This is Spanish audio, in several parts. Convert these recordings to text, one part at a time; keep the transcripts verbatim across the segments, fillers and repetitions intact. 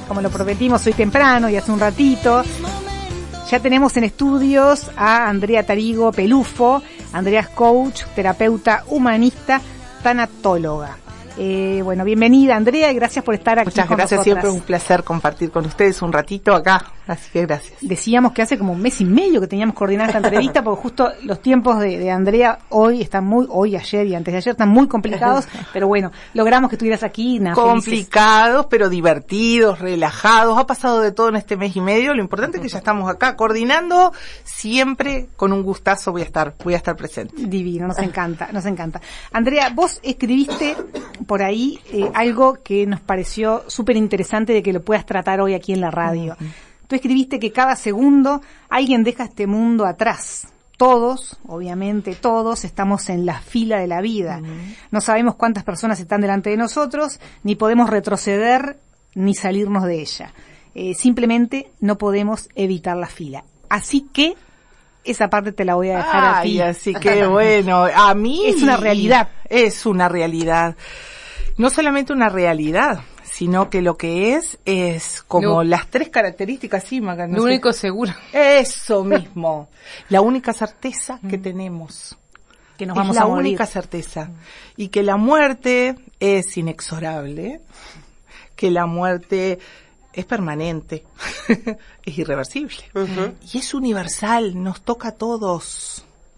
como lo prometimos hoy temprano y hace un ratito. Ya tenemos en estudios a Andrea Tarigo Pelufo. Andrea es coach, terapeuta humanista, tanatóloga. Eh, bueno, bienvenida Andrea y gracias por estar aquí. Muchas con gracias, nosotras. siempre un placer compartir con ustedes un ratito acá, así que gracias. Decíamos que hace como un mes y medio que teníamos coordinada esta entrevista, porque justo los tiempos de, de Andrea hoy están muy, hoy, ayer y antes de ayer están muy complicados, pero bueno, logramos que estuvieras aquí. Nada, complicados, felices. Pero divertidos, relajados, ha pasado de todo en este mes y medio, lo importante es que ya estamos acá coordinando, siempre con un gustazo voy a estar, voy a estar presente. Divino, nos encanta, nos encanta. Andrea, vos escribiste por ahí eh, algo que nos pareció súper interesante de que lo puedas tratar hoy aquí en la radio. Uh-huh. Tú escribiste que cada segundo alguien deja este mundo atrás. Todos, obviamente todos, estamos en la fila de la vida. Uh-huh. No sabemos cuántas personas están delante de nosotros, ni podemos retroceder, ni salirnos de ella. Eh, simplemente no podemos evitar la fila. Así que esa parte te la voy a dejar Ay, a ti. Así que bueno, a mí es una realidad. Es una realidad. No solamente una realidad, sino que lo que es, es como no. las tres características, sí, Maga, no Lo sé. único seguro. Eso mismo. La única certeza que tenemos. Que nos es vamos la a morir. única certeza. Y que la muerte es inexorable, que la muerte es permanente, es irreversible. Uh-huh. Y es universal, nos toca a todos.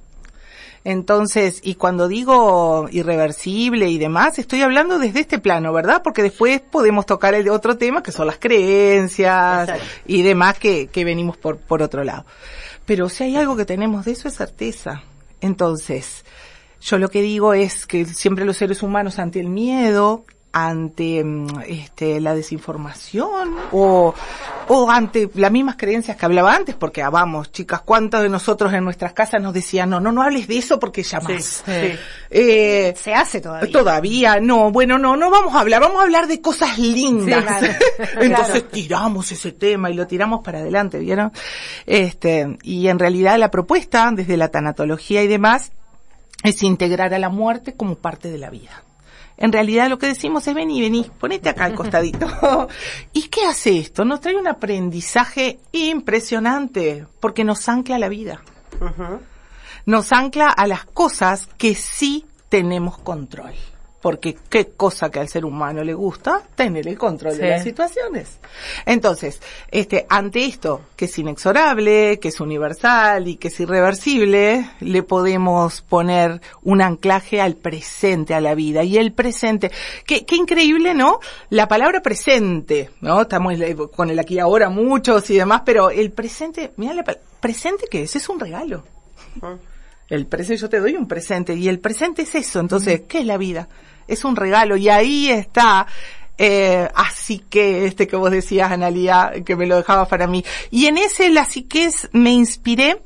Entonces, y cuando digo irreversible y demás, estoy hablando desde este plano, ¿verdad? Porque después podemos tocar el otro tema, que son las creencias. Exacto. Y demás que, que venimos por, por otro lado. Pero si hay algo que tenemos de eso es certeza. Entonces, yo lo que digo es que siempre los seres humanos ante el miedo, ante este la desinformación o o ante las mismas creencias que hablaba antes, porque ah, vamos, chicas, cuántos de nosotros en nuestras casas nos decían, no, no, no hables de eso porque ya más. Sí, sí. Eh, se hace todavía. Todavía, no, bueno, no, no vamos a hablar, vamos a hablar de cosas lindas. Sí, claro. Entonces claro. tiramos ese tema y lo tiramos para adelante, ¿vieron? Este, y en realidad la propuesta, desde la tanatología y demás, es integrar a la muerte como parte de la vida. En realidad lo que decimos es vení, vení, ponete acá al costadito. ¿Y qué hace esto? Nos trae un aprendizaje impresionante, porque nos ancla a la vida. Uh-huh. Nos ancla a las cosas que sí tenemos control. Porque qué cosa que al ser humano le gusta tener el control sí. de las situaciones. Entonces, este, ante esto, que es inexorable, que es universal y que es irreversible, le podemos poner un anclaje al presente, a la vida. Y el presente, qué, qué increíble, ¿no? La palabra presente, ¿no? Estamos con el aquí y ahora muchos y demás, pero el presente, mira la palabra, ¿presente qué es? Es un regalo. Uh-huh. El presente, yo te doy un presente, y el presente es eso. Entonces, ¿qué es la vida? Es un regalo, y ahí está, eh, así que este que vos decías, Analía, que me lo dejabas para mí. Y en ese, la psiquez, me inspiré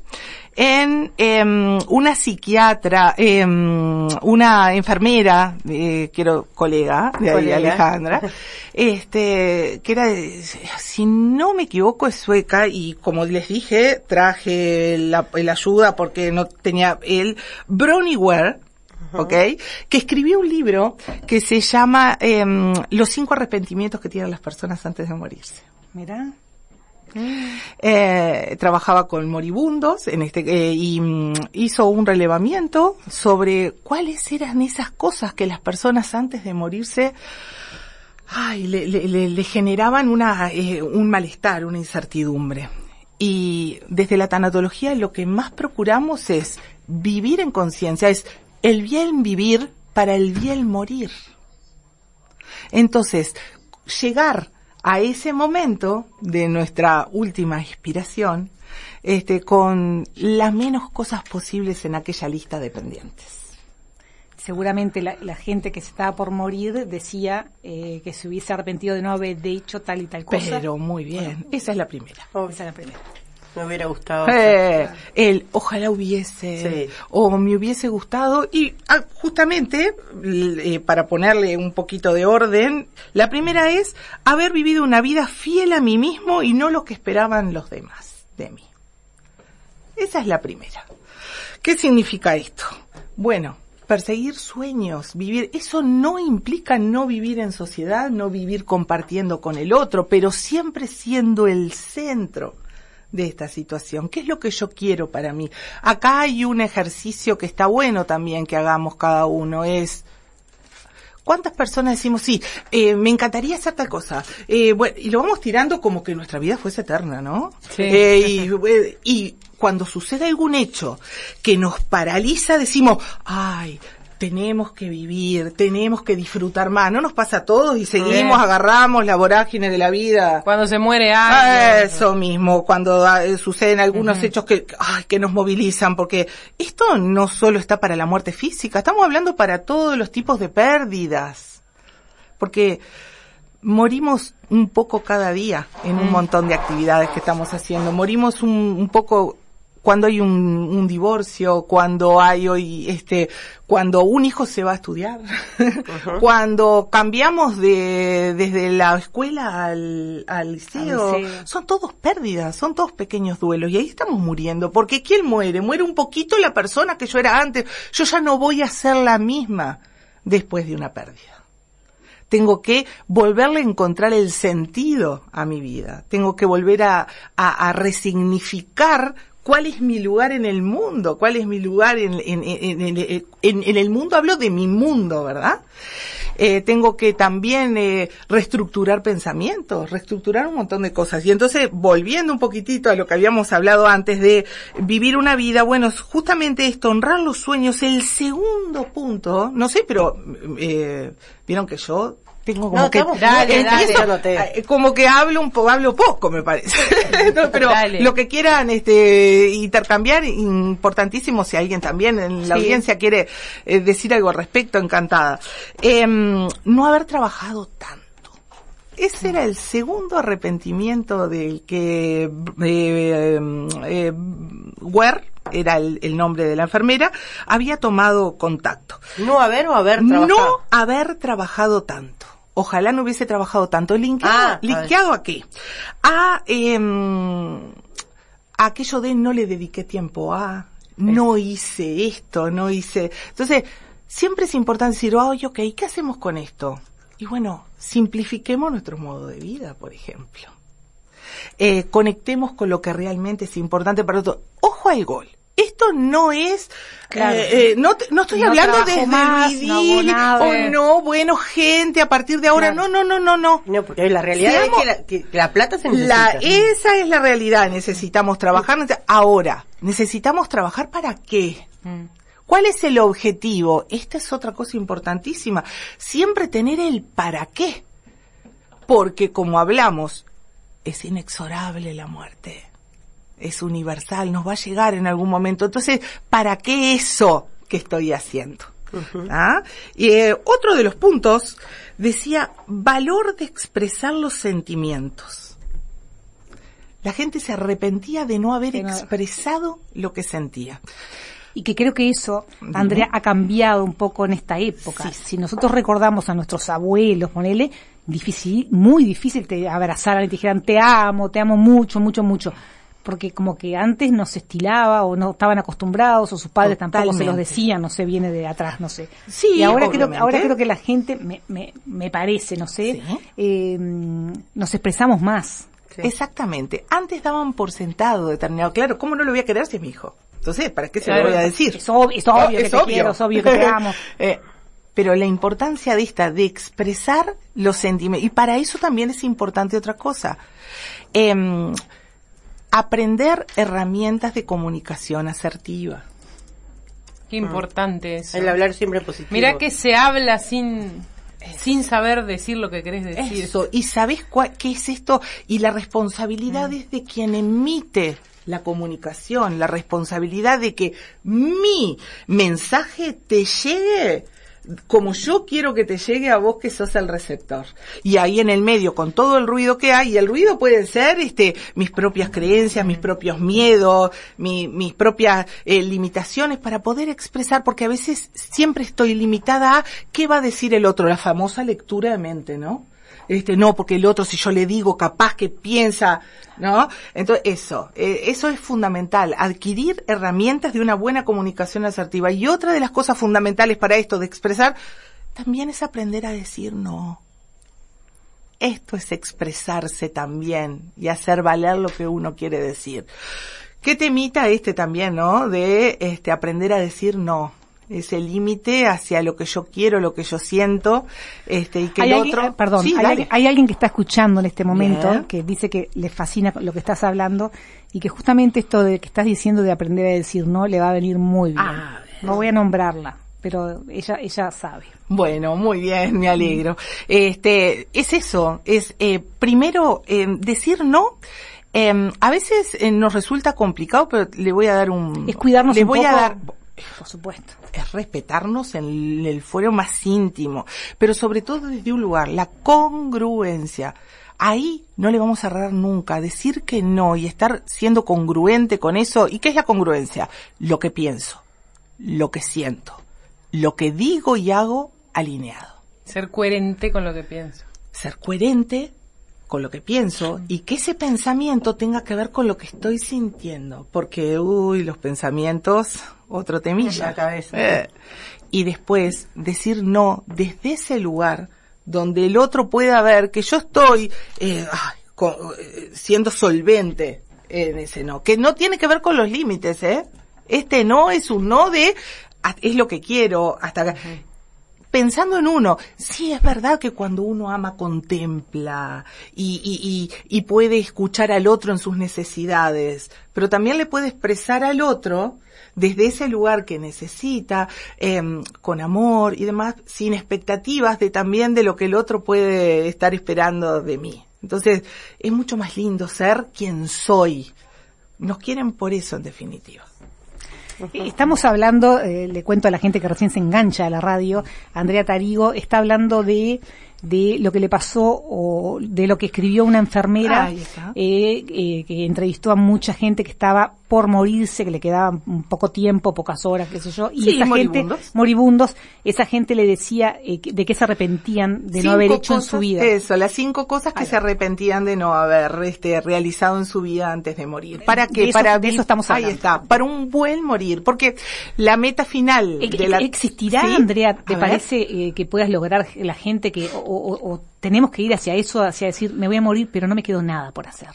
en eh, una psiquiatra, eh, una enfermera, eh, quiero colega de ahí, colega. Alejandra, este, que era, si no me equivoco, es sueca, y como les dije, traje la, la ayuda porque no tenía el Bronnie Ware, ¿ok? Que escribió un libro que se llama eh, Los cinco arrepentimientos que tienen las personas antes de morirse. Mira. Eh, trabajaba con moribundos en este eh, y mm, hizo un relevamiento sobre cuáles eran esas cosas que las personas antes de morirse ay, le, le, le, le generaban una eh, un malestar, una incertidumbre. Y desde la tanatología lo que más procuramos es vivir en conciencia, es el bien vivir para el bien morir. Entonces, llegar a ese momento de nuestra última expiración, este, con las menos cosas posibles en aquella lista de pendientes. Seguramente la, la gente que se estaba por morir decía eh, que se hubiese arrepentido de no haber dicho tal y tal cosa. Pero muy bien, bueno, esa es la primera. Oh, esa es la primera. Me hubiera gustado. Eh, el ojalá hubiese, sí. o me hubiese gustado, y ah, justamente, eh, para ponerle un poquito de orden, la primera es haber vivido una vida fiel a mí mismo y no lo que esperaban los demás de mí. Esa es la primera. ¿Qué significa esto? Bueno, perseguir sueños, vivir, eso no implica no vivir en sociedad, no vivir compartiendo con el otro, pero siempre siendo el centro de esta situación. ¿Qué es lo que yo quiero para mí? Acá hay un ejercicio que está bueno también que hagamos cada uno, es ¿cuántas personas decimos, sí, eh, me encantaría hacer tal cosa? Eh, bueno, y lo vamos tirando como que nuestra vida fuese eterna, ¿no? Sí. Eh, y, y cuando sucede algún hecho que nos paraliza, decimos, ay, tenemos que vivir, tenemos que disfrutar más. No nos pasa a todos y seguimos, sí. agarramos la vorágine de la vida. Cuando se muere alguien. Eso mismo, cuando uh, suceden algunos uh-huh. hechos que, ay, que nos movilizan, porque esto no solo está para la muerte física, estamos hablando para todos los tipos de pérdidas. Porque morimos un poco cada día en un montón de actividades que estamos haciendo. Morimos un, un poco cuando hay un, un divorcio, cuando hay hoy, este, cuando un hijo se va a estudiar, uh-huh. cuando cambiamos de, desde la escuela al, al liceo, al liceo, son todos pérdidas, son todos pequeños duelos, y ahí estamos muriendo, porque ¿quién muere? Muere un poquito la persona que yo era antes, yo ya no voy a ser la misma después de una pérdida. Tengo que volverle a encontrar el sentido a mi vida, tengo que volver a, a, a resignificar ¿cuál es mi lugar en el mundo? ¿Cuál es mi lugar en, en, en, en, en, en el mundo? Hablo de mi mundo, ¿verdad? Eh, tengo que también eh, reestructurar pensamientos, reestructurar un montón de cosas. Y entonces, volviendo un poquitito a lo que habíamos hablado antes de vivir una vida, bueno, justamente esto, honrar los sueños, el segundo punto, no sé, pero eh, vieron que yo tengo como no, que estamos, dale, dale, dale, como que hablo un poco, hablo poco, me parece. No, pero dale. Lo que quieran este intercambiar, importantísimo, si alguien también en la sí. audiencia quiere eh, decir algo al respecto, encantada. Eh, no haber trabajado tanto. Ese era el segundo arrepentimiento del que eh, eh, Ware, era el, el nombre de la enfermera, había tomado contacto. No haber o haber trabajado. No haber trabajado tanto. Ojalá no hubiese trabajado tanto. ¿Linkeado, ah, linkeado a, a qué? A, eh, a aquello de no le dediqué tiempo a, no hice esto, no hice... Entonces, siempre es importante decir, oye, ok, ¿qué hacemos con esto? Y bueno, simplifiquemos nuestro modo de vida, por ejemplo. Eh, conectemos con lo que realmente es importante para otro. Ojo al gol. Esto no es, claro, eh, eh, no, no estoy no hablando desde más, el idilio, no, o no, bueno, gente, a partir de ahora, claro. no, no, no, no, no. No, porque la realidad Seamos, es que la, que la plata se necesita. La, esa es la realidad, necesitamos trabajar. Ahora, ¿necesitamos trabajar para qué? Mm. ¿Cuál es el objetivo? Esta es otra cosa importantísima. Siempre tener el para qué. Porque, como hablamos, es inexorable la muerte. Es universal, nos va a llegar en algún momento. Entonces, ¿para qué eso que estoy haciendo? Uh-huh. ¿Ah? Y eh, otro de los puntos decía, valor de expresar los sentimientos. La gente se arrepentía de no haber expresado lo que sentía. Y que creo que eso, Andrea, uh-huh. ha cambiado un poco en esta época. Sí. Si nosotros recordamos a nuestros abuelos, ponele, difícil, muy difícil que abrazaran y te dijeran, te amo, te amo mucho, mucho, mucho. Porque como que antes no se estilaba o no estaban acostumbrados o sus padres Totalmente. Tampoco se los decían, no sé, viene de atrás, no sé. Sí, y ahora creo, ahora creo que la gente, me, me, me parece, no sé, ¿sí? eh, nos expresamos más. Sí. Exactamente. Antes daban por sentado determinado, claro, ¿cómo no lo voy a querer si es mi hijo? Entonces, ¿para qué se claro, lo voy a decir? Es obvio, es obvio oh, que es te obvio. quiero, es obvio que te amo. eh, Pero la importancia de esta, de expresar los sentimientos, y para eso también es importante otra cosa. Eh, Aprender herramientas de comunicación asertiva. Qué importante eso. El hablar siempre positivo. Mirá que se habla sin sin saber decir lo que querés decir. Eso, y ¿sabés cuál, qué es esto? Y la responsabilidad mm. es de quien emite la comunicación, la responsabilidad de que mi mensaje te llegue como yo quiero que te llegue a vos, que sos el receptor. Y ahí en el medio, con todo el ruido que hay, y el ruido puede ser este mis propias creencias, mis propios miedos, mi, mis propias eh, limitaciones para poder expresar, porque a veces siempre estoy limitada a qué va a decir el otro, la famosa lectura de mente, ¿no? este, no, porque el otro si yo le digo capaz que piensa, ¿no? Entonces eso, eh, eso es fundamental, adquirir herramientas de una buena comunicación asertiva. Y otra de las cosas fundamentales para esto de expresar, también es aprender a decir no. Esto es expresarse también y hacer valer lo que uno quiere decir. ¿Qué temita este también, no? De este aprender a decir no. Ese límite hacia lo que yo quiero, lo que yo siento, este, y que el alguien, otro... eh, perdón, sí, hay, alguien, hay alguien que está escuchando en este momento, Bien. que dice que le fascina lo que estás hablando, y que justamente esto de que estás diciendo de aprender a decir no, le va a venir muy bien. Ah, no voy a nombrarla, pero ella, ella sabe. Bueno, muy bien, me alegro. Este, es eso, es, eh, primero, eh, decir no. Eh, a veces eh, nos resulta complicado, pero le voy a dar un... Es cuidarnos le un voy poco, a dar, por supuesto. es respetarnos en el fuero más íntimo, pero sobre todo desde un lugar, la congruencia. Ahí no le vamos a errar nunca, decir que no y estar siendo congruente con eso. ¿Y qué es la congruencia? Lo que pienso, lo que siento, lo que digo y hago alineado. Ser coherente con lo que pienso. Ser coherente con lo que pienso y que ese pensamiento tenga que ver con lo que estoy sintiendo, porque uy, los pensamientos, otro temilla. La cabeza. Eh. Y después decir no desde ese lugar donde el otro pueda ver que yo estoy eh, ay, con, eh, siendo solvente en ese no, que no tiene que ver con los límites, ¿eh? Este no es un no de es lo que quiero hasta acá. Uh-huh. Pensando en uno, sí es verdad que cuando uno ama contempla y, y, y, y puede escuchar al otro en sus necesidades, pero también le puede expresar al otro desde ese lugar que necesita, eh, con amor y demás, sin expectativas de también de lo que el otro puede estar esperando de mí. Entonces, es mucho más lindo ser quien soy. Nos quieren por eso, en definitiva. Estamos hablando, eh, le cuento a la gente que recién se engancha a la radio, Andrea Tarigo está hablando de de lo que le pasó o de lo que escribió una enfermera eh, eh, que entrevistó a mucha gente que estaba por morirse, que le quedaba un poco tiempo, pocas horas, qué sé yo, y sí, esa moribundos. gente, moribundos, esa gente le decía eh, de que se arrepentían de cinco no haber hecho cosas, en su vida. Eso, las cinco cosas que Ay, se arrepentían de no haber este realizado en su vida antes de morir. ¿Para qué? De eso, para de eso estamos hablando. Ahí está, para un buen morir, porque la meta final eh, de la... ¿Existirá, ¿Sí? Andrea, te a parece eh, que puedas lograr la gente que, o, o, o tenemos que ir hacia eso, hacia decir, me voy a morir, pero no me quedó nada por hacer?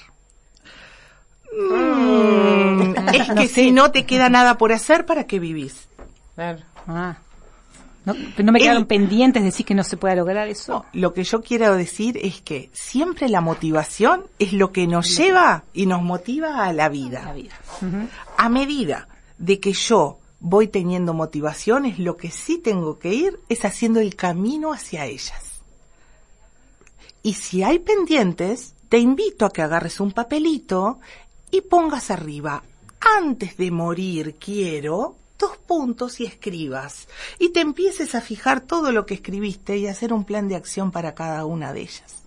Mm, es no que sé. Si no te queda nada por hacer, ¿para qué vivís? Claro. Ah. No, no me quedaron El, pendientes, decís que no se puede lograr eso. No, lo que yo quiero decir es que siempre la motivación es lo que nos sí. lleva y nos motiva a la vida. La vida. Uh-huh. A medida de que yo voy teniendo motivaciones, lo que sí tengo que ir es haciendo el camino hacia ellas. Y si hay pendientes, te invito a que agarres un papelito y pongas arriba, antes de morir quiero, dos puntos y escribas. Y te empieces a fijar todo lo que escribiste y hacer un plan de acción para cada una de ellas.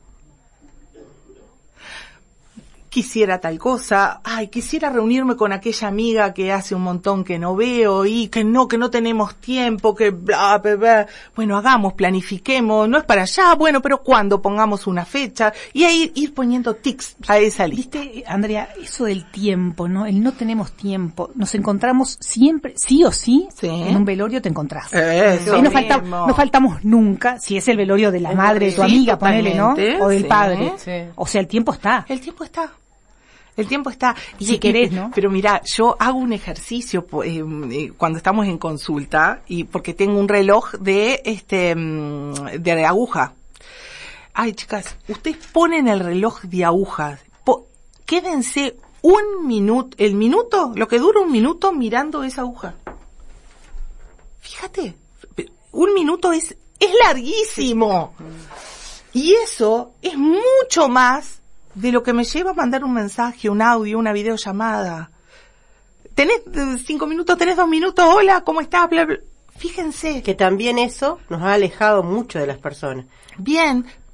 Quisiera tal cosa, ay, quisiera reunirme con aquella amiga que hace un montón que no veo y que no, que no tenemos tiempo, que bla, bla, bla. Bueno, hagamos, planifiquemos, no es para allá, bueno, pero cuando pongamos una fecha y ahí ir poniendo tics a esa lista. Viste, Andrea, eso del tiempo, ¿no? El no tenemos tiempo, nos encontramos siempre, sí o sí, sí. en un velorio te encontrás. Eso Ahí no, falta, no faltamos nunca, si es el velorio de la es madre de tu sí, amiga, ponele, ¿no? O del sí. padre. Sí. O sea, el tiempo está. El tiempo está. El tiempo está. Y, si querés, ¿no? Pero mira, yo hago un ejercicio eh, eh, cuando estamos en consulta y porque tengo un reloj de este de aguja. Ay, chicas, ustedes ponen el reloj de aguja. Po- quédense un minuto, el minuto, lo que dura un minuto mirando esa aguja. Fíjate, un minuto es es larguísimo. Y eso es mucho más de lo que me lleva a mandar un mensaje, un audio, una videollamada. Tenés cinco minutos, tenés dos minutos, hola, ¿cómo estás? Bla, bla. Fíjense. Que también eso nos ha alejado mucho de las personas. Bien,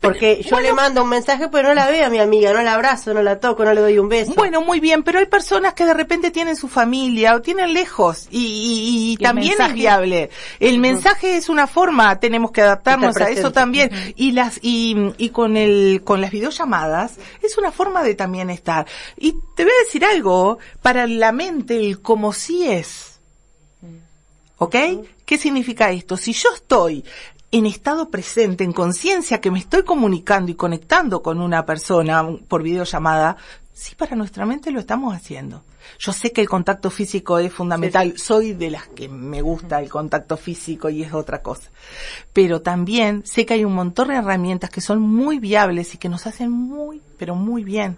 Porque yo bueno, le mando un mensaje, pero no la veo a mi amiga, no la abrazo, no la toco, no le doy un beso. Bueno, muy bien, pero hay personas que de repente tienen su familia o tienen lejos y, y, y, y también mensaje? es viable. El uh-huh. mensaje es una forma, tenemos que adaptarnos a eso también. Uh-huh. Y las y, y con el con las videollamadas es una forma de también estar. Y te voy a decir algo, para la mente el como si es. ¿Ok? Uh-huh. ¿Qué significa esto? Si yo estoy en estado presente, en conciencia, que me estoy comunicando y conectando con una persona por videollamada, sí, para nuestra mente lo estamos haciendo. Yo sé que el contacto físico es fundamental, sí, sí. soy de las que me gusta el contacto físico y es otra cosa. Pero también sé que hay un montón de herramientas que son muy viables y que nos hacen muy, pero muy bien.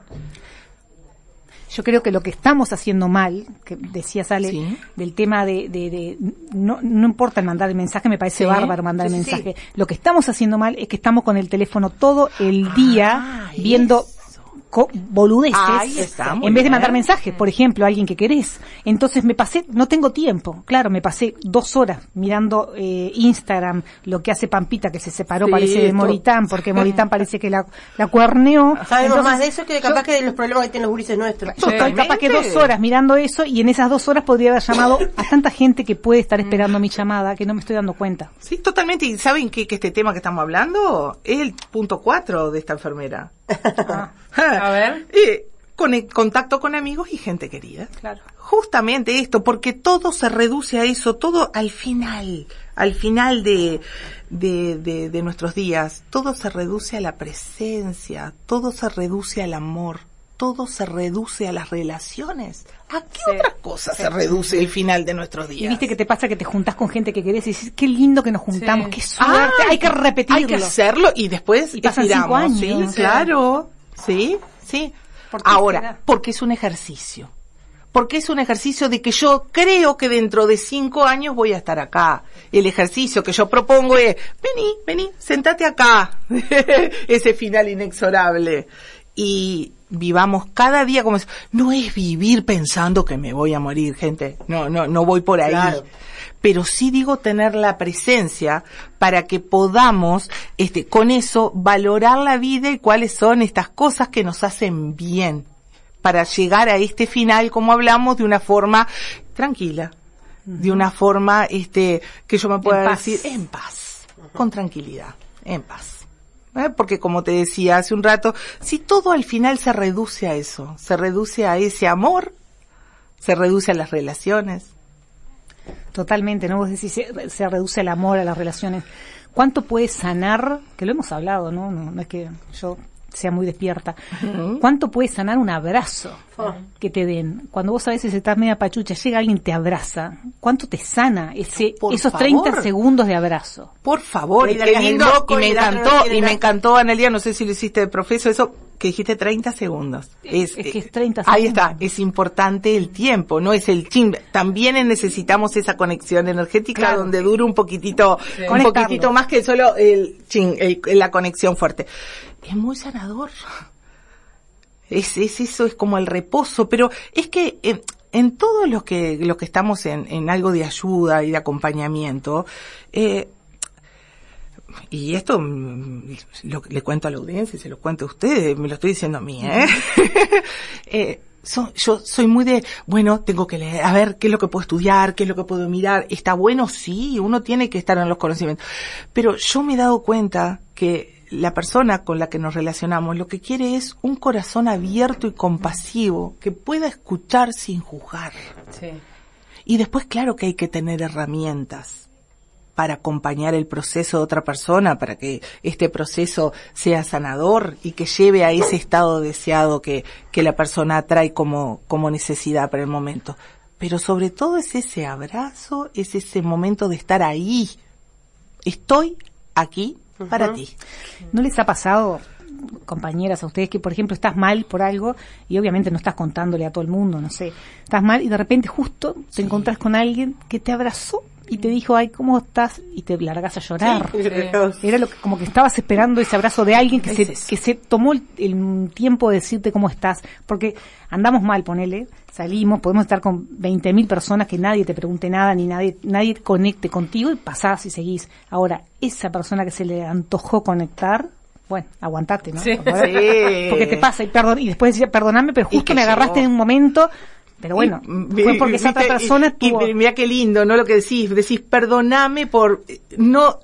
Yo creo que lo que estamos haciendo mal, que decías Ale, sí. del tema de, de, de no, no importa el mandar el mensaje, me parece sí. bárbaro mandar sí, el mensaje. Sí. Lo que estamos haciendo mal es que estamos con el teléfono todo el día ah, viendo co- boludeces está, en vez de mandar mensajes, por ejemplo, a alguien que querés. Entonces me pasé, no tengo tiempo, claro, me pasé dos horas mirando eh, Instagram, lo que hace Pampita, que se separó, sí, parece de Moritán, porque Moritán parece que la, la cuerneó. Sabemos Entonces, más de eso que capaz yo, que de los problemas que tienen los gurises nuestros. Yo estoy capaz que dos horas mirando eso y en esas dos horas podría haber llamado a tanta gente que puede estar esperando mi llamada que no me estoy dando cuenta. Sí, totalmente. ¿Y saben qué? Que este tema que estamos hablando es el punto cuatro de esta enfermera. Ah. A ver. Eh, con el contacto con amigos y gente querida. Claro. Justamente esto, porque todo se reduce a eso, todo al final, al final de, de, de, de nuestros días, todo se reduce a la presencia, todo se reduce al amor, todo se reduce a las relaciones. ¿A qué sí, otra cosa sí, se reduce el final de nuestros días? Y viste que te pasa que te juntás con gente que querés y dices, qué lindo que nos juntamos, sí. qué suerte, Ay, hay que repetirlo. Hay que hacerlo y después y pasan cinco años. Sí, sí, claro, sí, sí. ¿Por Ahora, será? Porque es un ejercicio. Porque es un ejercicio de que yo creo que dentro de cinco años voy a estar acá. El ejercicio que yo propongo es, vení, vení, sentate acá. Ese final inexorable. Y vivamos cada día como es, no es vivir pensando que me voy a morir, gente. No, no, no voy por ahí. Claro. Pero sí digo tener la presencia para que podamos, este, con eso, valorar la vida y cuáles son estas cosas que nos hacen bien. Para llegar a este final, como hablamos, de una forma tranquila. Uh-huh. De una forma, este, que yo me pueda decir, en paz. Uh-huh. Con tranquilidad. En paz. ¿Eh? Porque como te decía hace un rato, si todo al final se reduce a eso, se reduce a ese amor, se reduce a las relaciones. Totalmente, ¿no? Vos decís, se, se reduce el amor a las relaciones. ¿Cuánto puede sanar? Que lo hemos hablado, ¿no? No, no es que yo sea muy despierta. Uh-huh. ¿Cuánto puede sanar un abrazo uh-huh. que te den? Cuando vos a veces estás media pachucha, llega alguien y te abraza. ¿Cuánto te sana ese Por esos favor. treinta segundos de abrazo? Por favor, y qué lindo, y me encantó, y me encantó, Analia, no sé si lo hiciste de profeso, eso que dijiste treinta segundos. Es, es que es treinta segundos. Ahí está, es importante el tiempo, no es el ching. También necesitamos esa conexión energética claro. donde dure un poquitito, sí. un poquitito más que solo el ching, el, la conexión fuerte. Es muy sanador. Es, es eso, es como el reposo, pero es que en, en todos los que, los que estamos en, en algo de ayuda y de acompañamiento, eh, y esto lo, le cuento a la audiencia y se lo cuento a ustedes, me lo estoy diciendo a mí, ¿eh? eh so, yo soy muy de, bueno, tengo que leer, a ver qué es lo que puedo estudiar, qué es lo que puedo mirar. ¿Está bueno? Sí, uno tiene que estar en los conocimientos. Pero yo me he dado cuenta que la persona con la que nos relacionamos lo que quiere es un corazón abierto y compasivo que pueda escuchar sin juzgar. Sí. Y después, claro que hay que tener herramientas para acompañar el proceso de otra persona, para que este proceso sea sanador y que lleve a ese estado deseado que, que la persona trae como, como necesidad para el momento. Pero sobre todo es ese abrazo, es ese momento de estar ahí. Estoy aquí para uh-huh. ti. ¿No les ha pasado, compañeras, a ustedes que, por ejemplo, estás mal por algo y obviamente no estás contándole a todo el mundo, no sé, estás mal y de repente justo te sí. encontrás con alguien que te abrazó y te dijo, ay, ¿cómo estás? Y te largas a llorar. Sí. Era lo que, como que estabas esperando ese abrazo de alguien que, se, que se tomó el, el tiempo de decirte cómo estás. Porque andamos mal, ponele, salimos, podemos estar con veinte mil personas que nadie te pregunte nada, ni nadie nadie conecte contigo y pasás y seguís. Ahora, esa persona que se le antojó conectar, bueno, aguantate, ¿no? Sí. Porque, porque te pasa y perdón, y después decía, perdoname, pero justo me agarraste llegó. En un momento, pero bueno, y, fue porque esa otra persona y, tuvo... y mira qué lindo, ¿no? Lo que decís, decís, perdoname por no,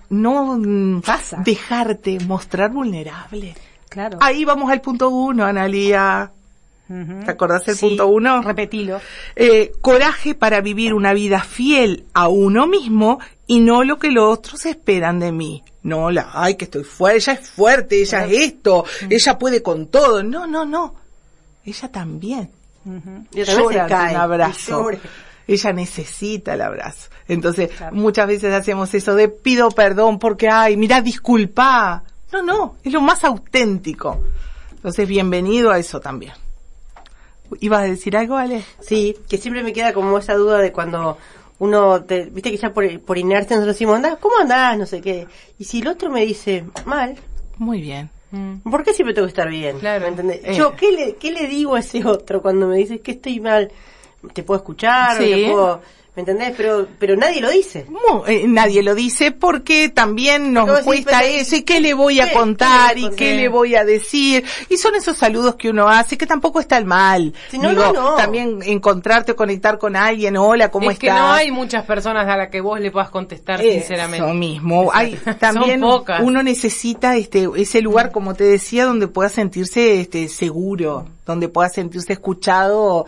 no pasa. Dejarte mostrar vulnerable. Claro. Ahí vamos al punto uno, Analía. Uh-huh. ¿Te acordás del sí, punto uno? Repetilo. Eh, coraje para vivir una vida fiel a uno mismo y no lo que los otros esperan de mí. No, la, ay, que estoy fuerte, ella es fuerte, ella uh-huh. es esto, uh-huh. ella puede con todo. No, no, no. Ella también. Uh-huh. Llora un abrazo. Ella necesita el abrazo. Entonces, claro. muchas veces hacemos eso de pido perdón porque, ay, mira, disculpa. No, no, es lo más auténtico. Entonces, bienvenido a eso también. ¿Ibas a decir algo, Ale? Sí, que siempre me queda como esa duda de cuando uno, te, viste que ya por, por inercia nosotros decimos, andás, ¿cómo andás? No sé qué. Y si el otro me dice, mal. Muy bien. ¿Por qué siempre tengo que estar bien? Claro. ¿Me entendés? Eh. Yo, ¿qué le, qué le digo a ese otro cuando me dice que estoy mal? ¿Te puedo escuchar? Sí. ¿O te puedo...? ¿Me entendés? Pero pero nadie lo dice. No, eh, nadie lo dice porque también nos Como cuesta decís, eso. ¿Y qué le voy a ¿qué? contar? ¿Qué ¿Y le qué conté? le voy a decir? Y son esos saludos que uno hace que tampoco está el mal. Sí, no, Digo, no, no. también encontrarte o conectar con alguien. Hola, ¿cómo es estás? que no hay muchas personas a las que vos le puedas contestar sinceramente. Eso mismo. Hay, también Son pocas. uno necesita este ese lugar, como te decía, donde pueda sentirse este seguro, donde pueda sentirse escuchado,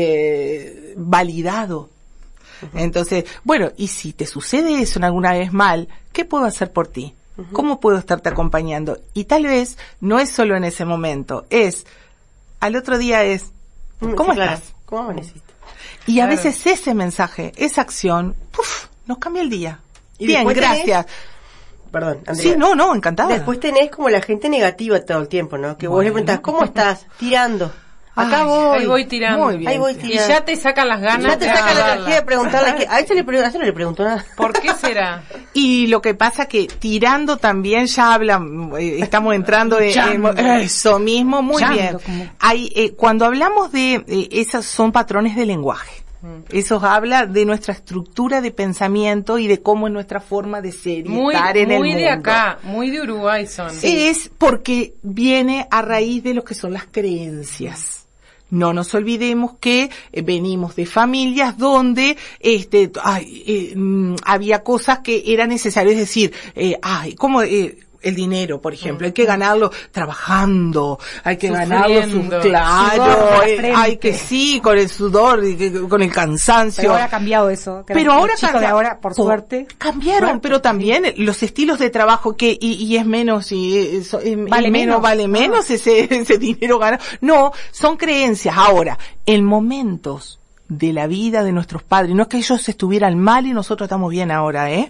eh, validado. Entonces, bueno, y si te sucede eso en alguna vez mal, ¿qué puedo hacer por ti? Uh-huh. ¿Cómo puedo estarte acompañando? Y tal vez no es solo en ese momento, es, al otro día es, ¿cómo sí, claro. estás? ¿Cómo amaneciste? Y Claro. a veces ese mensaje, esa acción, ¡puf!, nos cambia el día. Y Bien, después gracias. Tenés, perdón, Andrea. Sí, no, no, encantada. Después tenés como la gente negativa todo el tiempo, ¿no? Que vos Bueno. le preguntás, ¿cómo estás? Tirando. Acá Ay, voy. Ahí voy tirando. Muy bien. Ahí voy Y tirando. ya te sacan las ganas. Ya te de saca la agarrarla. energía de preguntarle que a ella le preguntó, a ella no le preguntó nada. ¿Por qué será? Y lo que pasa que tirando también ya hablan, eh, estamos entrando en, en eso mismo, muy Llanto, bien. como- Hay, eh, cuando hablamos de, eh, esos son patrones de lenguaje. Eso habla de nuestra estructura de pensamiento y de cómo es nuestra forma de ser y Muy, estar en el muy mundo. de acá, muy de Uruguay son. Es porque viene a raíz de lo que son las creencias. No nos olvidemos que eh, venimos de familias donde este ay, eh, mm, había cosas que era necesario, es decir, eh, ay, como eh, el dinero, por ejemplo, hay que ganarlo trabajando, hay que ganarlo, su, Sufriendo. claro, Sudor por la eh, frente. hay que sí, con el sudor, y que- con el cansancio. Pero ahora ha cambiado eso. que Pero los ahora chicos cambia- de ahora, por po- suerte. cambiaron, Suerte, pero también los estilos de trabajo que y, y es menos y eso, es, Vale es menos, menos. vale menos ese ese dinero ganado. No, son creencias. Ahora, en momentos de la vida de nuestros padres, no es que ellos estuvieran mal y nosotros estamos bien ahora, ¿eh?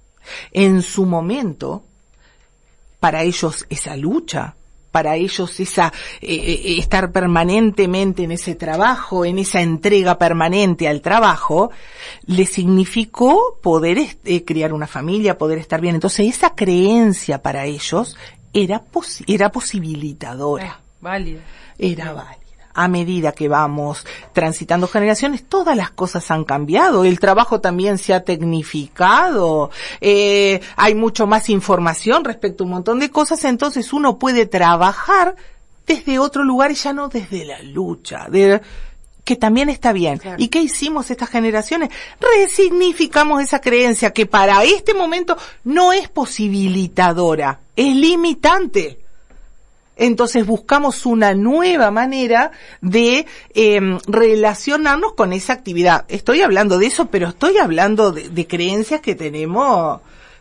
En su momento, para ellos esa lucha, para ellos esa eh, eh, estar permanentemente en ese trabajo, en esa entrega permanente al trabajo, les significó poder eh, criar una familia, poder estar bien. Entonces esa creencia para ellos era pos- era posibilitadora, Válido. era válida. A medida que vamos transitando generaciones, todas las cosas han cambiado. El trabajo también se ha tecnificado. Eh, hay mucho más información respecto a un montón de cosas. Entonces uno puede trabajar desde otro lugar y ya no desde la lucha. De, que también está bien. Claro. ¿Y qué hicimos estas generaciones? Resignificamos esa creencia que para este momento no es posibilitadora, es limitante. Entonces buscamos una nueva manera de eh, relacionarnos con esa actividad. Estoy hablando de eso, pero estoy hablando de, de creencias que tenemos.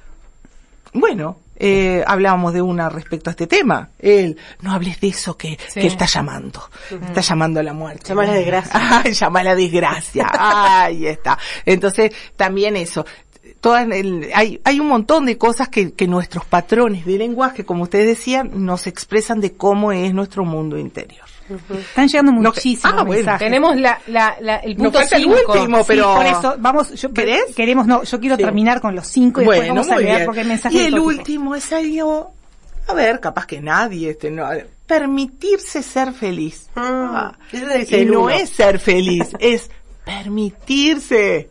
Bueno, eh, hablábamos de una respecto a este tema. El, no hables de eso que, Sí. que está llamando. Uh-huh. Está llamando a la muerte. Llama a la desgracia. Ay, llama a la desgracia. Ahí está. Entonces, también eso. Todas el, hay, hay un montón de cosas que, que nuestros patrones de lenguaje, como ustedes decían, nos expresan de cómo es nuestro mundo interior. Están llegando No, muchísimos ah, bueno, mensajes. Tenemos la, la, la, el punto falta el cinco. último, Sí, pero- por eso, vamos, yo, ¿Querés? queremos, no, yo quiero Sí. terminar con los cinco y después Bueno, vamos a muy leer bien. porque hay mensajes Y de el todo tipo. último es algo, a ver, capaz que nadie, este, no, permitirse ser feliz. Mm, Ah, ese debe y ser el no uno. es ser feliz, es permitirse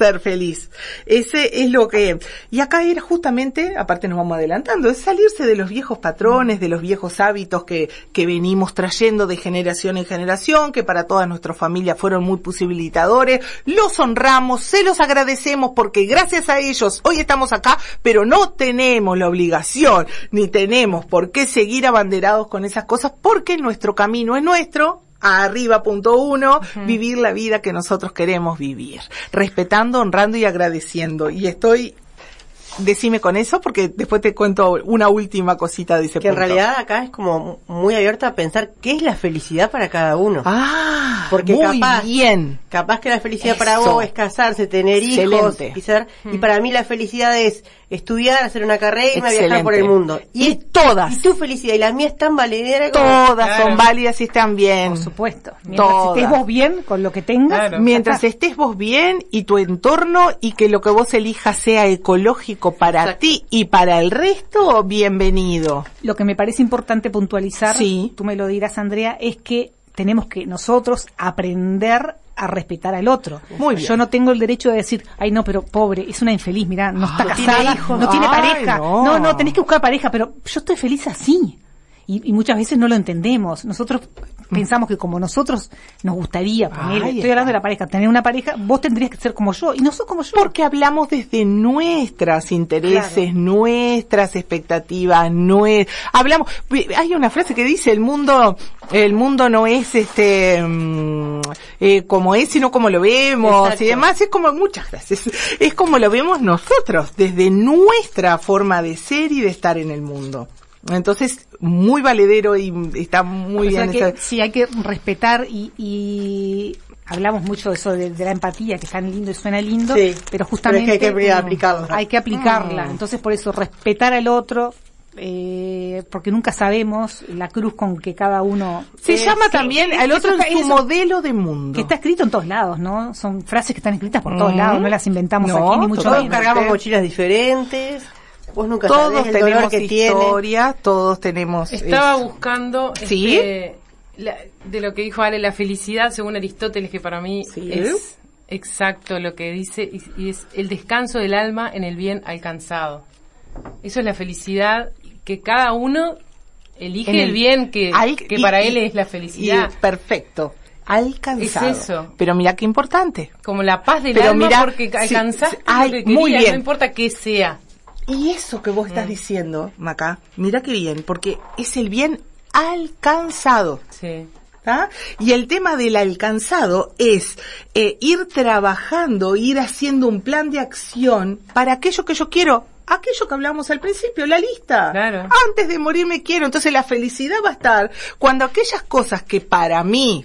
ser feliz. Ese es lo que... Y acá era justamente, aparte nos vamos adelantando, es salirse de los viejos patrones, de los viejos hábitos que, que venimos trayendo de generación en generación, que para todas nuestras familias fueron muy posibilitadores. Los honramos, se los agradecemos porque gracias a ellos hoy estamos acá, pero no tenemos la obligación, ni tenemos por qué seguir abanderados con esas cosas, porque nuestro camino es nuestro. Arriba, punto uno, uh-huh. Vivir la vida que nosotros queremos vivir, respetando, honrando y agradeciendo. Y estoy, decime con eso, porque después te cuento una última cosita de ese que punto. En realidad acá es como muy abierta a pensar qué es la felicidad para cada uno. Ah, porque muy capaz, bien. Capaz que la felicidad Eso. Para vos es casarse, tener Excelente. hijos y ser, mm. y para mí la felicidad es estudiar, hacer una carrera y irme a viajar por el mundo. Y, y todas. Y tu felicidad y la mía es tan valedera como... Todas claro. son válidas y están bien. Por supuesto. Mientras todas. estés vos bien con lo que tengas. Claro. Mientras estés vos bien y tu entorno y que lo que vos elijas sea ecológico para Exacto. ti y para el resto, bienvenido. Lo que me parece importante puntualizar, sí. tú me lo dirás, Andrea, es que tenemos que nosotros aprender a respetar al otro. Muy bien. Yo no tengo el derecho de decir, ay no, pero pobre, es una infeliz, mirá, no está oh, casada, ¿tiene hijos? no tiene Ay, pareja, no. no, no, tenés que buscar pareja, pero yo estoy feliz así. Y, y muchas veces no lo entendemos. Nosotros pensamos que como nosotros nos gustaría, poner, Ay, estoy hablando de la pareja, tener una pareja, vos tendrías que ser como yo, y no sos como yo. Porque hablamos desde nuestras intereses, claro. nuestras expectativas, nue- hablamos, hay una frase que dice, el mundo, el mundo no es este, mm, eh, como es, sino como lo vemos, Exacto. y demás, es como, muchas frases, es como lo vemos nosotros, desde nuestra forma de ser y de estar en el mundo. Entonces, muy valedero y está muy o sea bien. Que, esta... Sí, hay que respetar y, y hablamos mucho de eso, de, de la empatía, que es tan lindo y suena lindo, sí, pero justamente pero es que hay que aplicarla. Hay que aplicarla. Mm. Entonces, por eso, respetar al otro, eh, porque nunca sabemos la cruz con que cada uno... Se eh, llama que, también es, al otro eso, en su eso, modelo de mundo. Que está escrito en todos lados, ¿no? Son frases que están escritas por todos mm. lados, no las inventamos no, aquí, ni mucho todos menos. cargamos mochilas diferentes. Vos nunca todos sabés el tenemos dolor que historia, tiene. Todos tenemos... Estaba eso. buscando ¿Sí? este, la, de lo que dijo Ale, la felicidad, según Aristóteles, que para mí ¿Sí? es exacto lo que dice, y, y es el descanso del alma en el bien alcanzado. Eso es la felicidad, que cada uno elige el, el bien que, al, que y, para y, él es la felicidad. Y, perfecto. Alcanzado. Es eso. Pero mira qué importante. Como la paz del Pero alma, mira, porque alcanzaste sí, ay, lo que querías, muy bien. No importa qué sea. Y eso que vos estás mm. diciendo, Maca, mira qué bien, porque es el bien alcanzado. Sí. ¿Ah? Y el tema del alcanzado es eh, ir trabajando, ir haciendo un plan de acción para aquello que yo quiero. Aquello que hablamos al principio, la lista. Claro. Antes de morir me quiero. Entonces la felicidad va a estar cuando aquellas cosas que para mí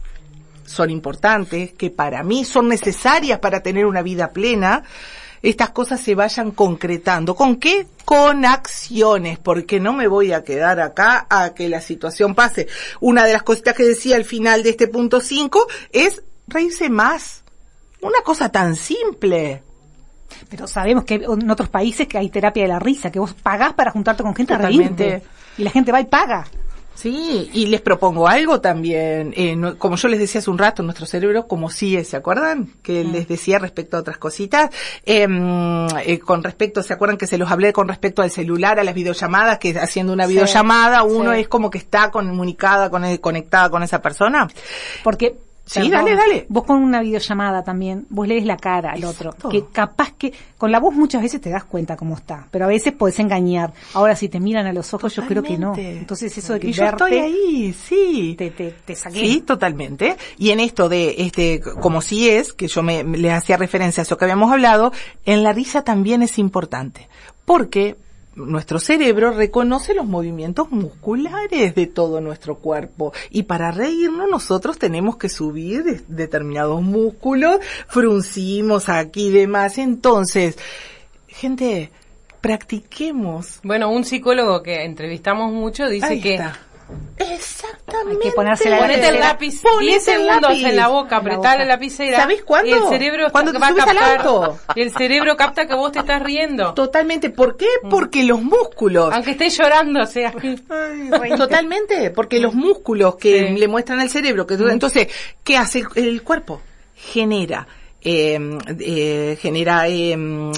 son importantes, que para mí son necesarias para tener una vida plena, estas cosas se vayan concretando. ¿Con qué? Con acciones, porque no me voy a quedar acá a que la situación pase. Una de las cositas que decía al final de este punto cinco es reírse más. Una cosa tan simple. Pero sabemos que en otros países que hay terapia de la risa, que vos pagás para juntarte con gente a reírte. Y la gente va y paga. Sí, y les propongo algo también, eh, no, como yo les decía hace un rato, nuestro cerebro como sí es, ¿se acuerdan? Que mm. les decía respecto a otras cositas, eh, eh, con respecto, ¿se acuerdan que se los hablé con respecto al celular, a las videollamadas, que haciendo una sí, videollamada uno sí. es como que está comunicada, con, conectada con esa persona? Porque... Sí, Perdón, dale, dale. Vos con una videollamada también, vos lees la cara al Exacto. otro, que capaz que con la voz muchas veces te das cuenta cómo está, pero a veces podés engañar. Ahora si te miran a los ojos Totalmente. Yo creo que no. Entonces eso de que y yo verte, estoy ahí, sí. Te, te, te saqué. Sí, totalmente. Y en esto de este, como si es, que yo me, me les hacía referencia a eso que habíamos hablado, en la risa también es importante. Porque nuestro cerebro reconoce los movimientos musculares de todo nuestro cuerpo y para reírnos nosotros tenemos que subir de, determinados músculos, fruncimos aquí y demás. Entonces, gente, practiquemos. Bueno, un psicólogo que entrevistamos mucho dice Ahí que está. Exactamente. Hay que ponerse la Ponete el lápiz diez segundos lápiz. en la boca, apretar la lapicera. ¿Sabés cuándo? Y el cerebro cuando te va subes a captar, al auto. Y el cerebro capta que vos te estás riendo. Totalmente. ¿Por qué? Porque los músculos. Aunque estés llorando, o sea. Ay, totalmente. Porque los músculos que sí. le muestran al cerebro, que entonces, ¿qué hace el cuerpo? Genera eh, eh, genera eh,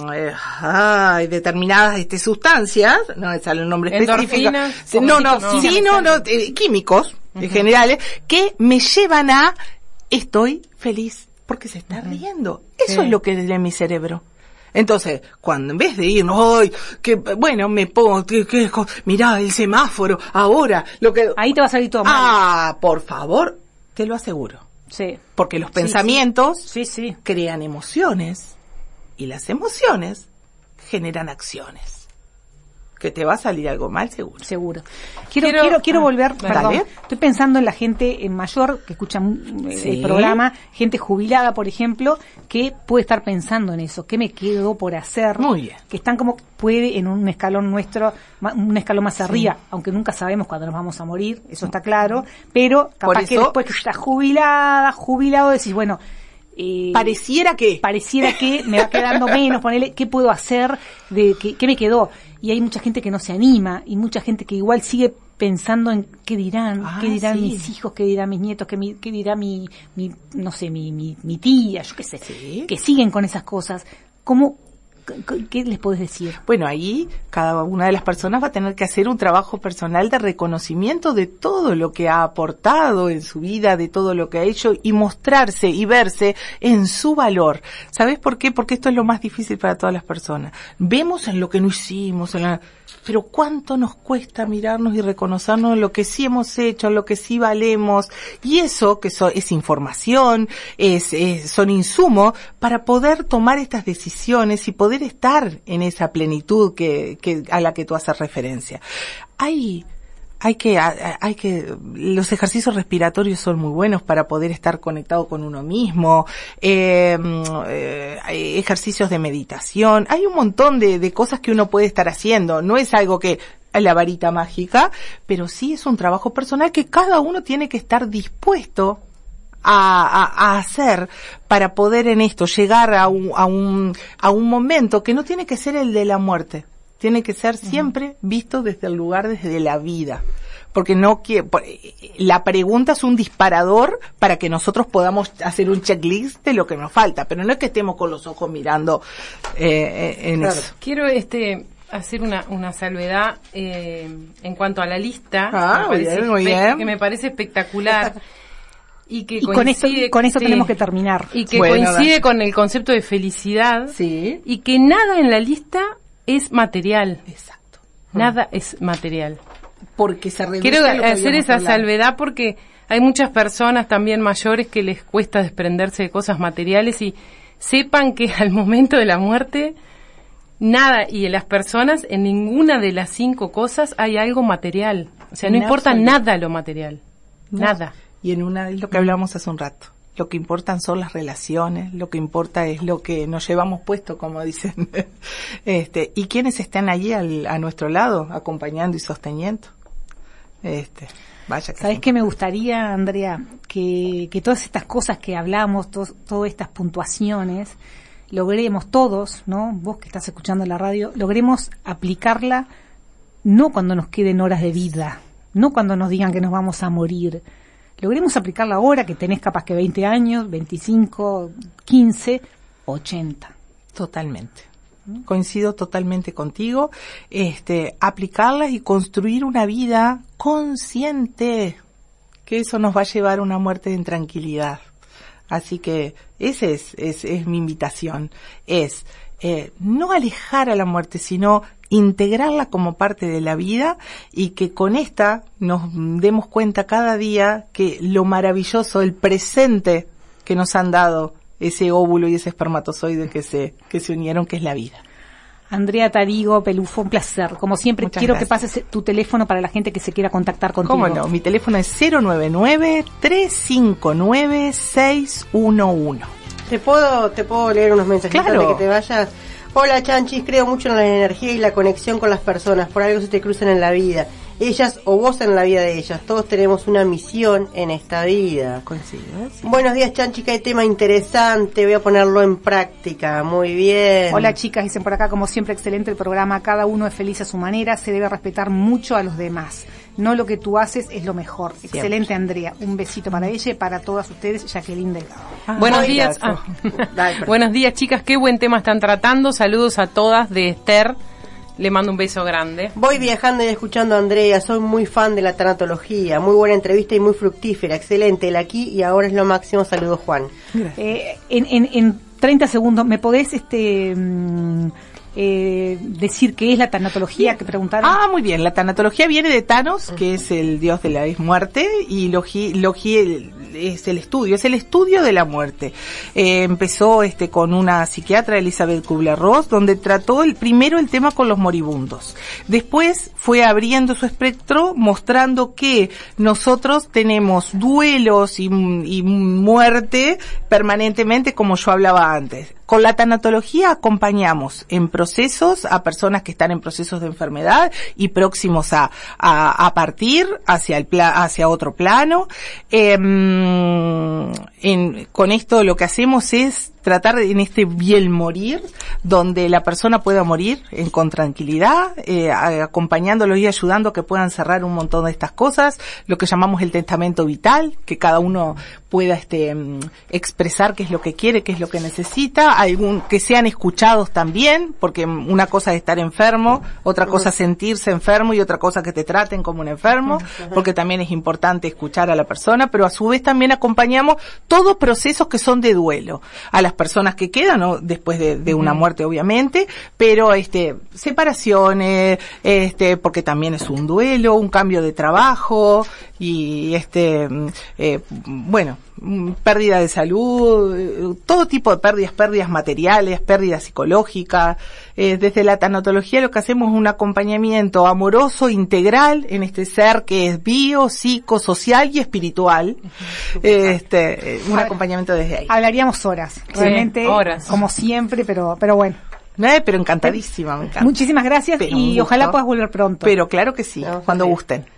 eh, determinadas este, sustancias, no me sale un nombre específico. No, no, no, sí, no, no, eh, químicos uh-huh. en generales que me llevan a estoy feliz porque se está uh-huh. riendo. Eso sí. es lo que lee mi cerebro. Entonces, cuando en vez de ir, ¡ay! Que, bueno, me pongo, que, que, mirá el semáforo, ahora, lo que... Ahí te va a salir todo mal. Ah, por favor, te lo aseguro. Sí. Porque los pensamientos sí, sí. Sí, crean emociones y las emociones generan acciones. Que te va a salir algo mal, seguro. Seguro. Quiero, quiero, quiero, quiero ah, volver, perdón, dale. Estoy pensando en la gente en mayor que escucha sí. el programa, gente jubilada, por ejemplo, que puede estar pensando en eso, ¿qué me quedó por hacer? Muy bien. Que están como, puede en un escalón nuestro, un escalón más arriba, sí. aunque nunca sabemos cuándo nos vamos a morir, eso está claro, pero capaz eso, que después que estás jubilada, jubilado, decís, bueno, Eh, pareciera que pareciera que me va quedando menos, ponele, ¿qué puedo hacer? De qué, qué me quedó? Y hay mucha gente que no se anima y mucha gente que igual sigue pensando en qué dirán, ah, qué dirán sí. mis hijos, qué dirán mis nietos, qué, mi, qué dirá mi, mi, no sé, mi, mi, mi tía, yo qué sé, ¿sí? que siguen con esas cosas. ¿Cómo? ¿Qué les podés decir? Bueno, ahí cada una de las personas va a tener que hacer un trabajo personal de reconocimiento de todo lo que ha aportado en su vida, de todo lo que ha hecho y mostrarse y verse en su valor. ¿Sabés por qué? Porque esto es lo más difícil para todas las personas. Vemos en lo que no hicimos, en la... pero cuánto nos cuesta mirarnos y reconocernos en lo que sí hemos hecho, en lo que sí valemos. Y eso, que so, es información, es, es, son insumos para poder tomar estas decisiones y poder estar en esa plenitud que, que a la que tú haces referencia. Hay, hay que, hay que, los ejercicios respiratorios son muy buenos para poder estar conectado con uno mismo, eh, eh, hay ejercicios de meditación, hay un montón de, de cosas que uno puede estar haciendo, no es algo que, la varita mágica, pero sí es un trabajo personal que cada uno tiene que estar dispuesto A, a, a hacer para poder en esto llegar a un, a un, a un momento que no tiene que ser el de la muerte, tiene que ser siempre visto desde el lugar, desde la vida, porque no que, la pregunta es un disparador para que nosotros podamos hacer un checklist de lo que nos falta, pero no es que estemos con los ojos mirando eh, en claro. eso. Quiero este hacer una, una salvedad eh, en cuanto a la lista, ah, me muy bien, muy bien. que me parece espectacular. Y que y con esto, con esto sí, tenemos que terminar. Y que bueno, coincide da. con el concepto de felicidad. Sí. Y que nada en la lista es material. Exacto. Nada mm. es material. Porque se reduce Quiero a lo que hacer esa hablado. salvedad porque hay muchas personas también mayores que les cuesta desprenderse de cosas materiales y sepan que al momento de la muerte nada, y en las personas en ninguna de las cinco cosas hay algo material. O sea, no en importa absoluto. Nada lo material. No. Nada. Y en una es lo que hablamos hace un rato. Lo que importan son las relaciones, lo que importa es lo que nos llevamos puesto, como dicen. este, y quienes están allí al, a nuestro lado, acompañando y sosteniendo. Este, vaya que ¿Sabes qué me gustaría, Andrea? Que, que todas estas cosas que hablamos, to, todas estas puntuaciones, logremos todos, ¿no? Vos que estás escuchando la radio, logremos aplicarla no cuando nos queden horas de vida, no cuando nos digan que nos vamos a morir. Logremos aplicarla ahora que tenés capaz que veinte años, veinticinco, quince, ochenta. Totalmente. ¿Mm? Coincido totalmente contigo. Este, aplicarlas y construir una vida consciente, que eso nos va a llevar a una muerte en tranquilidad. Así que ese es, es, es mi invitación. Es, eh, no alejar a la muerte, sino integrarla como parte de la vida y que con esta nos demos cuenta cada día que lo maravilloso, el presente que nos han dado ese óvulo y ese espermatozoide que se, que se unieron, que es la vida. Andrea Tarigo Pelufo, un placer. Como siempre, Muchas quiero gracias. Que pases tu teléfono para la gente que se quiera contactar contigo. ¿Cómo no? Mi teléfono es cero nueve nueve, tres cinco nueve, seis uno uno. ¿Te puedo, te puedo leer unos mensajitos claro. de que te vayas? Hola Chanchis, creo mucho en la energía y la conexión con las personas, por algo se te cruzan en la vida, ellas o vos en la vida de ellas, todos tenemos una misión en esta vida. ¿Coincides? Sí. Buenos días Chanchi, que hay tema interesante, voy a ponerlo en práctica, muy bien. Hola chicas, dicen por acá, como siempre excelente el programa, cada uno es feliz a su manera, se debe respetar mucho a los demás. no lo que tú haces es lo mejor. Siempre. Excelente, Andrea. Un besito para ella y para todas ustedes, Jacqueline Delgado. Ah, buenos días. Ah. Buenos días, chicas. Qué buen tema están tratando. Saludos a todas de Esther. Le mando un beso grande. Voy viajando y escuchando a Andrea, soy muy fan de la tanatología, muy buena entrevista y muy fructífera, excelente, el aquí y ahora es lo máximo, saludos Juan. Eh, en, en, en treinta segundos, ¿me podés este mm, eh, decir qué es la tanatología que preguntaron? Ah, muy bien, la tanatología viene de Thanos, que es el dios de la muerte, y logi, logi es el estudio, es el estudio de la muerte. Eh, empezó este con una psiquiatra, Elizabeth Kubler-Ross, donde trató el primero el tema con los moribundos. Después fue abriendo su espectro, mostrando que nosotros tenemos duelos y, y muerte permanentemente, como yo hablaba antes. Con la tanatología acompañamos en procesos a personas que están en procesos de enfermedad y próximos a, a, a partir hacia el pla, hacia otro plano. Eh, en, con esto lo que hacemos es tratar de, en este bien morir, donde la persona pueda morir en, con tranquilidad, eh, acompañándolos y ayudando a que puedan cerrar un montón de estas cosas, lo que llamamos el testamento vital, que cada uno pueda este expresar qué es lo que quiere, qué es lo que necesita, algún que sean escuchados también, porque una cosa es estar enfermo, otra cosa es sentirse enfermo y otra cosa que te traten como un enfermo, porque también es importante escuchar a la persona, pero a su vez también acompañamos todos procesos que son de duelo, a las personas que quedan, ¿no? Después de, de una muerte obviamente, pero este separaciones, este porque también es un duelo, un cambio de trabajo y este eh, bueno, pérdida de salud, todo tipo de pérdidas, pérdidas materiales, pérdidas psicológicas. Eh, desde la tanatología lo que hacemos es un acompañamiento amoroso, integral en este ser que es bio, psico, social y espiritual. Este, un acompañamiento desde ahí. Hablaríamos horas, realmente, sí, horas. Como siempre, pero, pero bueno. Eh, pero encantadísima, me encanta. Muchísimas gracias pero y ojalá puedas volver pronto. Pero claro que sí, no, cuando sí. gusten.